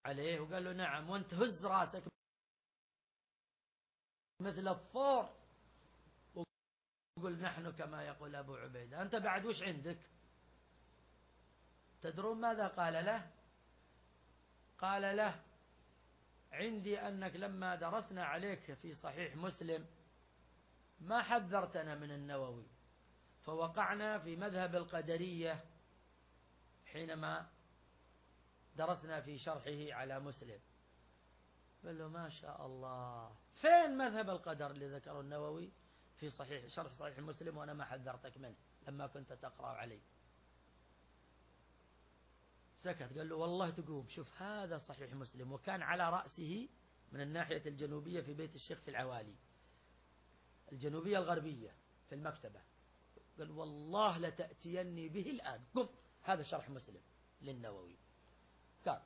عليه وقال له نعم، وانت هز راسك مثل الثور وقل نحن كما يقول أبو عبيدة. أنت بعد وش عندك؟ تدرون ماذا قال له؟ قال له عندي أنك لما درسنا عليك في صحيح مسلم ما حذرتنا من النووي، فوقعنا في مذهب القدرية حينما درسنا في شرحه على مسلم. قال له ما شاء الله، فين مذهب القدر اللي ذكره النووي في شرح صحيح مسلم وأنا ما حذرتك منه لما كنت تقرأ علي؟ سكت. قال له والله تقوم شوف هذا صحيح مسلم، وكان على رأسه من الناحية الجنوبية في بيت الشيخ في العوالي، الجنوبية الغربية في المكتبة. قال والله لتأتيني به الآن، قم هذا شرح مسلم للنووي. قال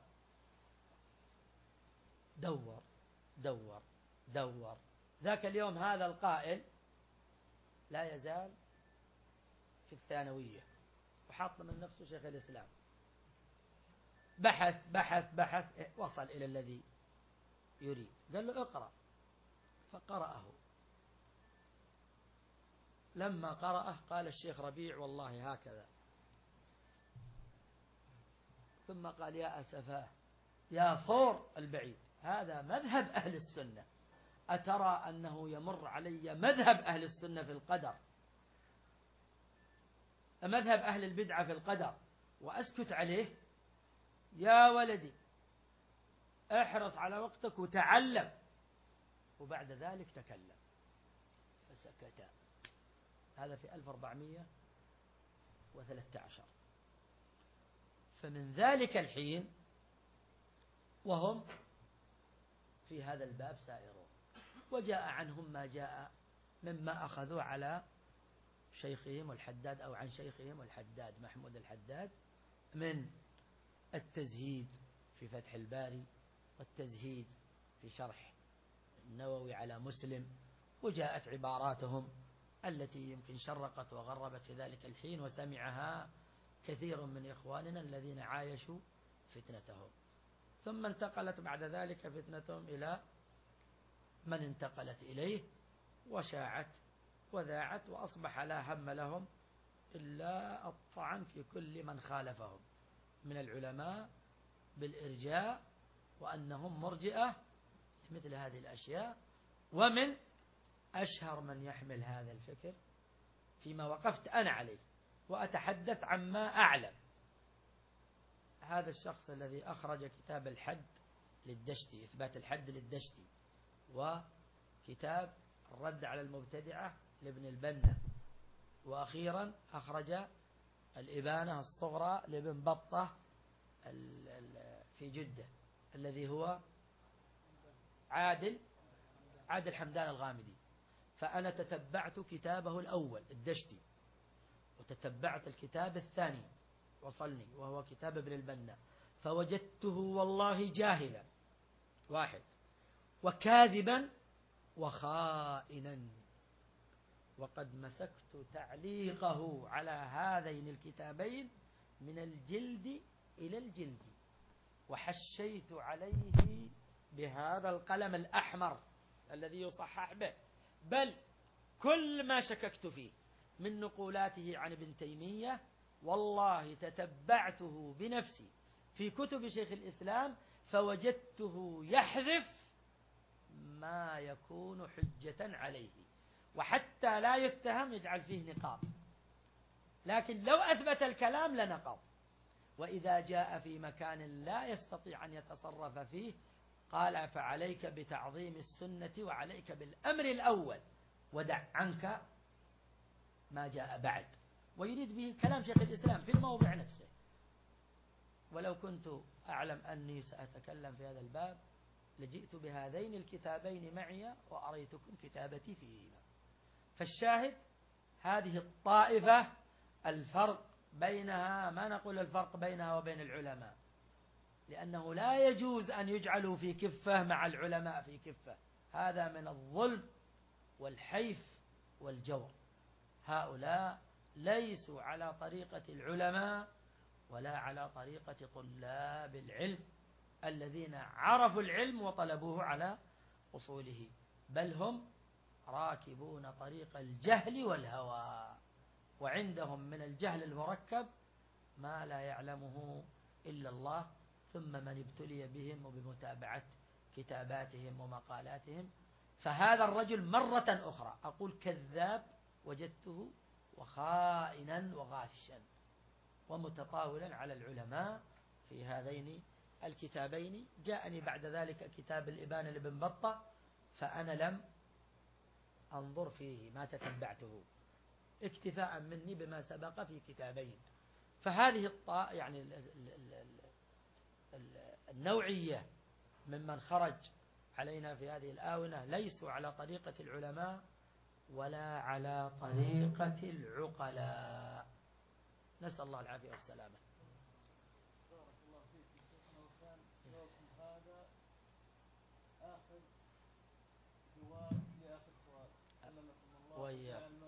دور دور دور. ذاك اليوم هذا القائل لا يزال في الثانوية وحط من نفسه شيخ الإسلام. بحث بحث بحث وصل إلى الذي يريد. قال له اقرأ، فقرأه. لما قرأه قال الشيخ ربيع والله هكذا، ثم قال يا أسفاه يا ثور البعيد، هذا مذهب أهل السنة، أترى أنه يمر علي مذهب أهل السنة في القدر، مذهب أهل البدعة في القدر، وأسكت عليه؟ يا ولدي احرص على وقتك وتعلم. وبعد ذلك تكلم فسكت. هذا في 1413. فمن ذلك الحين وهم في هذا الباب سائرون، وجاء عنهم ما جاء مما أخذوا على شيخهم الحداد أو عن شيخهم الحداد محمود الحداد من التزهيد في فتح الباري والتزهيد في شرح النووي على مسلم. وجاءت عباراتهم التي يمكن شرقت وغربت في ذلك الحين وسمعها كثير من إخواننا الذين عايشوا فتنتهم. ثم انتقلت بعد ذلك فتنتهم إلى من انتقلت إليه وشاعت وذاعت، وأصبح لا هم لهم إلا الطعن في كل من خالفهم من العلماء بالإرجاء وأنهم مرجئة مثل هذه الأشياء. ومن أشهر من يحمل هذا الفكر فيما وقفت أنا عليه وأتحدث عما أعلم هذا الشخص الذي أخرج كتاب الحد للدشتي، إثبات الحد للدشتي، وكتاب الرد على المبتدعة لابن البنا، وأخيرا أخرج الإبانة الصغرى لابن بطة في جدة الذي هو عادل حمدان الغامدي. فأنا تتبعت كتابه الأول الدشتي، وتتبعت الكتاب الثاني وصلني وهو كتاب ابن البنا، فوجدته والله جاهلا واحد وكاذبا وخائنا. وقد مسكت تعليقه على هذين الكتابين من الجلد إلى الجلد، وحشيت عليه بهذا القلم الأحمر الذي يصحح به، بل كل ما شككت فيه من نقولاته عن ابن تيمية والله تتبعته بنفسي في كتب شيخ الإسلام فوجدته يحذف ما يكون حجة عليه، وحتى لا يتهم يجعل فيه نقاط، لكن لو أثبت الكلام لنقض. وإذا جاء في مكان لا يستطيع أن يتصرف فيه قال فعليك بتعظيم السنة وعليك بالأمر الأول ودع عنك ما جاء بعد، ويريد به كلام شيخ الإسلام في الموضع نفسه. ولو كنت أعلم أني سأتكلم في هذا الباب لجئت بهذين الكتابين معي وأريتكم كتابتي فيهما. فالشاهد هذه الطائفة الفرق بينها، ما نقول الفرق بينها وبين العلماء، لأنه لا يجوز أن يجعلوا في كفة مع العلماء في كفة، هذا من الظلم والحيف والجور. هؤلاء ليسوا على طريقة العلماء ولا على طريقة طلاب العلم، الذين عرفوا العلم وطلبوه على أصوله، بل هم راكبون طريق الجهل والهوى، وعندهم من الجهل المركب ما لا يعلمه إلا الله، ثم من ابتلي بهم وبمتابعة كتاباتهم ومقالاتهم. فهذا الرجل مرة أخرى أقول كذاب وجدته، وخائنا وغاشا ومتطاولا على العلماء في هذين الكتابين. جاءني بعد ذلك كتاب الإبانة لابن بطة، فأنا لم أنظر فيه، ما تتبعته اكتفاء مني بما سبق في كتابين. فهذه يعني النوعية ممن خرج علينا في هذه الآونة ليسوا على طريقة العلماء ولا على طريقة العقلاء، نسأل الله العافية والسلامة. بارك الله فيك شيخنا، وكان جوابكم هذا آخر جواب لآخر سؤال. سلمكم الله.